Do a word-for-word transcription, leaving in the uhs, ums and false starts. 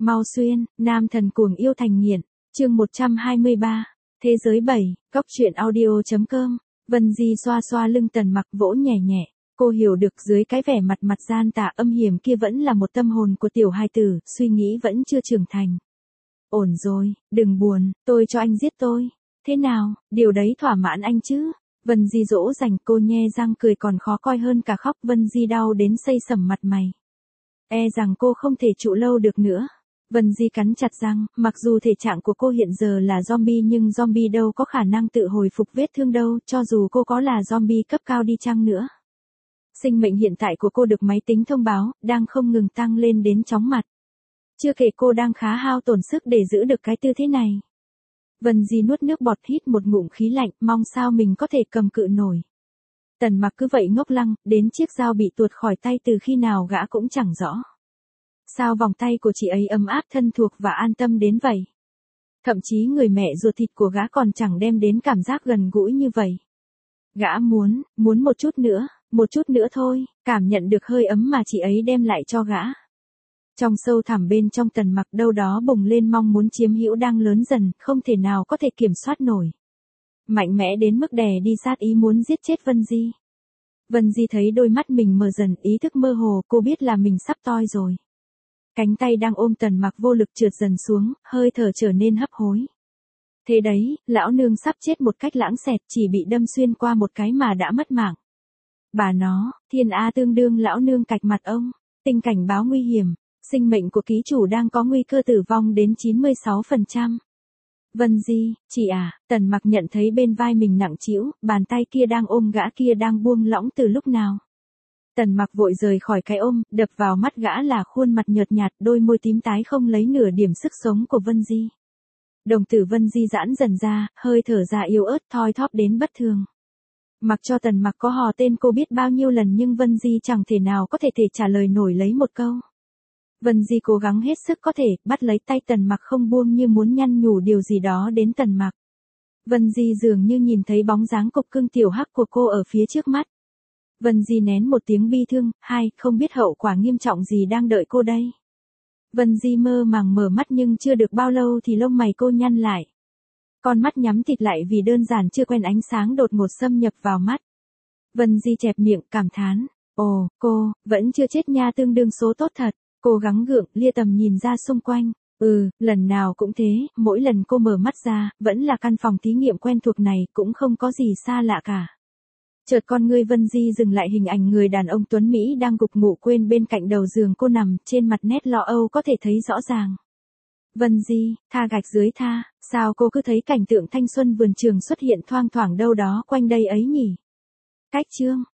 Mau xuyên, nam thần cuồng yêu thành nghiện, chương một trăm hai mươi ba, thế giới bảy, góc truyện audio.com, Vân Di xoa xoa lưng Tần Mặc vỗ nhẹ nhẹ, cô hiểu được dưới cái vẻ mặt mặt gian tà âm hiểm kia vẫn là một tâm hồn của tiểu hài tử, suy nghĩ vẫn chưa trưởng thành. Ổn rồi, đừng buồn, tôi cho anh giết tôi. Thế nào, điều đấy thỏa mãn anh chứ? Vân Di dỗ dành, cô nhe răng cười còn khó coi hơn cả khóc. Vân Di đau đến xây sẩm mặt mày. E rằng cô không thể trụ lâu được nữa. Vân Di cắn chặt răng, mặc dù thể trạng của cô hiện giờ là zombie nhưng zombie đâu có khả năng tự hồi phục vết thương đâu, cho dù cô có là zombie cấp cao đi chăng nữa. Sinh mệnh hiện tại của cô được máy tính thông báo, đang không ngừng tăng lên đến chóng mặt. Chưa kể cô đang khá hao tổn sức để giữ được cái tư thế này. Vân Di nuốt nước bọt hít một ngụm khí lạnh, mong sao mình có thể cầm cự nổi. Tần Mặc cứ vậy ngốc lăng, đến chiếc dao bị tuột khỏi tay từ khi nào gã cũng chẳng rõ. Sao vòng tay của chị ấy ấm áp thân thuộc và an tâm đến vậy? Thậm chí người mẹ ruột thịt của gã còn chẳng đem đến cảm giác gần gũi như vậy. Gã muốn, muốn một chút nữa, một chút nữa thôi, cảm nhận được hơi ấm mà chị ấy đem lại cho gã. Trong sâu thẳm bên trong Tần Mặc đâu đó bùng lên mong muốn chiếm hữu đang lớn dần, không thể nào có thể kiểm soát nổi. Mạnh mẽ đến mức đè đi sát ý muốn giết chết Vân Di. Vân Di thấy đôi mắt mình mờ dần, ý thức mơ hồ, cô biết là mình sắp toi rồi. Cánh tay đang ôm Tần Mặc vô lực trượt dần xuống, hơi thở trở nên hấp hối. Thế đấy, lão nương sắp chết một cách lãng xẹt, chỉ bị đâm xuyên qua một cái mà đã mất mạng. Bà nó, thiên A tương đương lão nương cạch mặt ông, tinh cảnh báo nguy hiểm, sinh mệnh của ký chủ đang có nguy cơ tử vong đến chín mươi sáu phần trăm. Vân Di, chị à, Tần Mặc nhận thấy bên vai mình nặng trĩu, bàn tay kia đang ôm gã kia đang buông lỏng từ lúc nào. Tần Mặc vội rời khỏi cái ôm, đập vào mắt gã là khuôn mặt nhợt nhạt, đôi môi tím tái không lấy nửa điểm sức sống của Vân Di. Đồng tử Vân Di giãn dần ra, hơi thở ra yếu ớt thoi thóp đến bất thường. Mặc cho Tần Mặc có hò tên cô biết bao nhiêu lần nhưng Vân Di chẳng thể nào có thể thể trả lời nổi lấy một câu. Vân Di cố gắng hết sức có thể, bắt lấy tay Tần Mặc không buông như muốn nhăn nhủ điều gì đó đến Tần Mặc. Vân Di dường như nhìn thấy bóng dáng cục cưng tiểu hắc của cô ở phía trước mắt. Vân Di nén một tiếng bi thương, hai, không biết hậu quả nghiêm trọng gì đang đợi cô đây. Vân Di mơ màng mở mắt nhưng chưa được bao lâu thì lông mày cô nhăn lại. Con mắt nhắm thịt lại vì đơn giản chưa quen ánh sáng đột ngột xâm nhập vào mắt. Vân Di chẹp miệng cảm thán, ồ, cô, vẫn chưa chết nha, tương đương số tốt thật. Cô gắng gượng, lia tầm nhìn ra xung quanh. Ừ, lần nào cũng thế, mỗi lần cô mở mắt ra, vẫn là căn phòng thí nghiệm quen thuộc này, cũng không có gì xa lạ cả. Chợt con ngươi Vân Di dừng lại hình ảnh người đàn ông tuấn Mỹ đang gục ngủ quên bên cạnh đầu giường cô nằm, trên mặt nét lo âu có thể thấy rõ ràng. Vân Di, tha gạch dưới tha, sao cô cứ thấy cảnh tượng thanh xuân vườn trường xuất hiện thoang thoảng đâu đó quanh đây ấy nhỉ? Cách chương,